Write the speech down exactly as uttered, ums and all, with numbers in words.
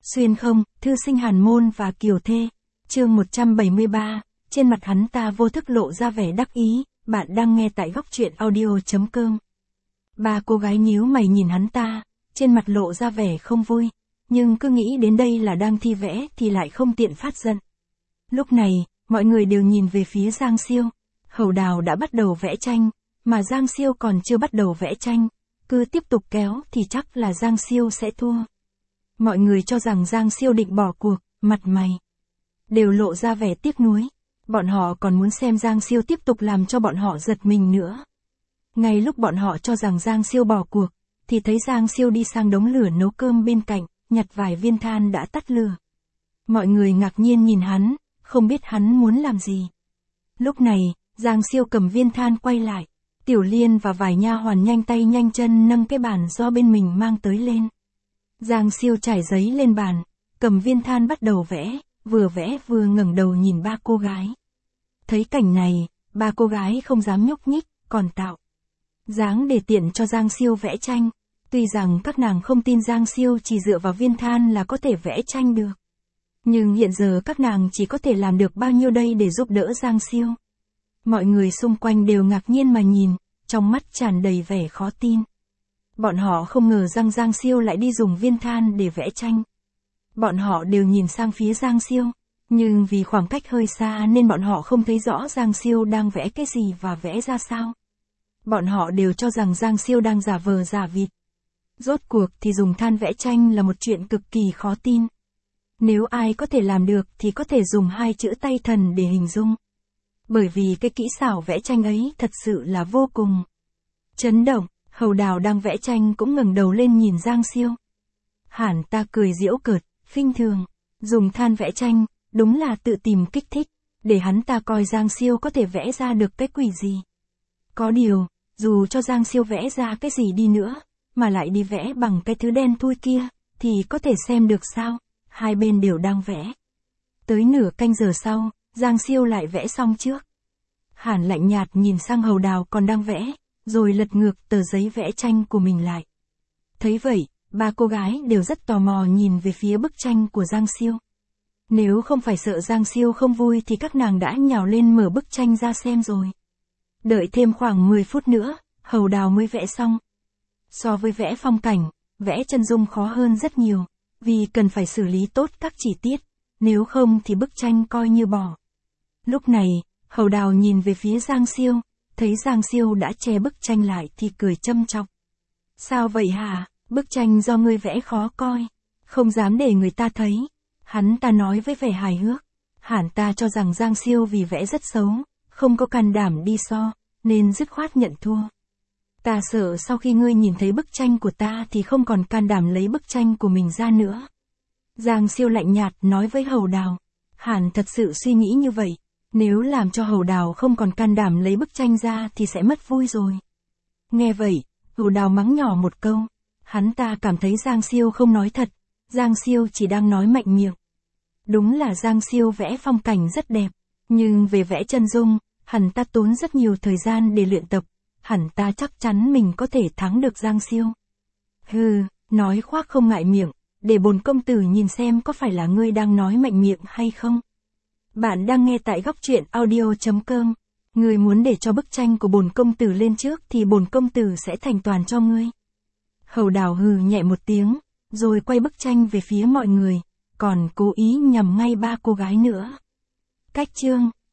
Xuyên không, thư sinh Hàn Môn và Kiều Thê. Chương một trăm bảy mươi ba, trên mặt hắn ta vô thức lộ ra vẻ đắc ý, bạn đang nghe tại góc truyện audio.com. Ba cô gái nhíu mày nhìn hắn ta, trên mặt lộ ra vẻ không vui, nhưng cứ nghĩ đến đây là đang thi vẽ thì lại không tiện phát giận. Lúc này, mọi người đều nhìn về phía Giang Siêu. Hầu Đào đã bắt đầu vẽ tranh, mà Giang Siêu còn chưa bắt đầu vẽ tranh, cứ tiếp tục kéo thì chắc là Giang Siêu sẽ thua. Mọi người cho rằng Giang Siêu định bỏ cuộc, mặt mày đều lộ ra vẻ tiếc nuối. Bọn họ còn muốn xem Giang Siêu tiếp tục làm cho bọn họ giật mình nữa. Ngay lúc bọn họ cho rằng Giang Siêu bỏ cuộc, thì thấy Giang Siêu đi sang đống lửa nấu cơm bên cạnh, nhặt vài viên than đã tắt lửa. Mọi người ngạc nhiên nhìn hắn, không biết hắn muốn làm gì. Lúc này, Giang Siêu cầm viên than quay lại. Tiểu Liên và vài nha hoàn nhanh tay nhanh chân nâng cái bàn do bên mình mang tới lên. Giang Siêu trải giấy lên bàn, cầm viên than bắt đầu vẽ, vừa vẽ vừa ngẩng đầu nhìn ba cô gái. Thấy cảnh này, ba cô gái không dám nhúc nhích, còn tạo dáng để tiện cho Giang Siêu vẽ tranh. Tuy rằng các nàng không tin Giang Siêu chỉ dựa vào viên than là có thể vẽ tranh được. Nhưng hiện giờ các nàng chỉ có thể làm được bao nhiêu đây để giúp đỡ Giang Siêu. Mọi người xung quanh đều ngạc nhiên mà nhìn, trong mắt tràn đầy vẻ khó tin. Bọn họ không ngờ rằng Giang Siêu lại đi dùng viên than để vẽ tranh. Bọn họ đều nhìn sang phía Giang Siêu, nhưng vì khoảng cách hơi xa nên bọn họ không thấy rõ Giang Siêu đang vẽ cái gì và vẽ ra sao. Bọn họ đều cho rằng Giang Siêu đang giả vờ giả vịt. Rốt cuộc thì dùng than vẽ tranh là một chuyện cực kỳ khó tin. Nếu ai có thể làm được thì có thể dùng hai chữ tay thần để hình dung. Bởi vì cái kỹ xảo vẽ tranh ấy thật sự là vô cùng chấn động. Hầu Đào đang vẽ tranh cũng ngẩng đầu lên nhìn Giang Siêu. Hẳn ta cười giễu cợt, khinh thường, dùng than vẽ tranh, đúng là tự tìm kích thích, để hắn ta coi Giang Siêu có thể vẽ ra được cái quỷ gì. Có điều, dù cho Giang Siêu vẽ ra cái gì đi nữa, mà lại đi vẽ bằng cái thứ đen thui kia, thì có thể xem được sao, hai bên đều đang vẽ. Tới nửa canh giờ sau, Giang Siêu lại vẽ xong trước. Hàn lạnh nhạt nhìn sang Hầu Đào còn đang vẽ, rồi lật ngược tờ giấy vẽ tranh của mình lại. Thấy vậy, ba cô gái đều rất tò mò nhìn về phía bức tranh của Giang Siêu. Nếu không phải sợ Giang Siêu không vui thì các nàng đã nhào lên mở bức tranh ra xem rồi. Đợi thêm khoảng mười phút nữa, Hầu Đào mới vẽ xong. So với vẽ phong cảnh, vẽ chân dung khó hơn rất nhiều, vì cần phải xử lý tốt các chi tiết, nếu không thì bức tranh coi như bỏ. Lúc này, Hầu Đào nhìn về phía Giang Siêu, thấy Giang Siêu đã che bức tranh lại thì cười châm chọc. Sao vậy hả, bức tranh do ngươi vẽ khó coi, không dám để người ta thấy. Hắn ta nói với vẻ hài hước. Hẳn ta cho rằng Giang Siêu vì vẽ rất xấu, không có can đảm đi so, nên dứt khoát nhận thua. Ta sợ sau khi ngươi nhìn thấy bức tranh của ta thì không còn can đảm lấy bức tranh của mình ra nữa. Giang Siêu lạnh nhạt nói với Hầu Đào. Hẳn thật sự suy nghĩ như vậy. Nếu làm cho Hầu Đào không còn can đảm lấy bức tranh ra thì sẽ mất vui rồi. Nghe vậy, Hầu Đào mắng nhỏ một câu. Hắn ta cảm thấy Giang Siêu không nói thật. Giang Siêu chỉ đang nói mạnh miệng. Đúng là Giang Siêu vẽ phong cảnh rất đẹp. Nhưng về vẽ chân dung, hẳn ta tốn rất nhiều thời gian để luyện tập. Hẳn ta chắc chắn mình có thể thắng được Giang Siêu. Hừ, nói khoác không ngại miệng. Để bổn công tử nhìn xem có phải là ngươi đang nói mạnh miệng hay không. Bạn đang nghe tại góc truyện audio.com. Ngươi muốn để cho bức tranh của bổn công tử lên trước thì bổn công tử sẽ thành toàn cho ngươi. Hầu Đào hừ nhẹ một tiếng, rồi quay bức tranh về phía mọi người, còn cố ý nhằm ngay ba cô gái nữa. Cách chương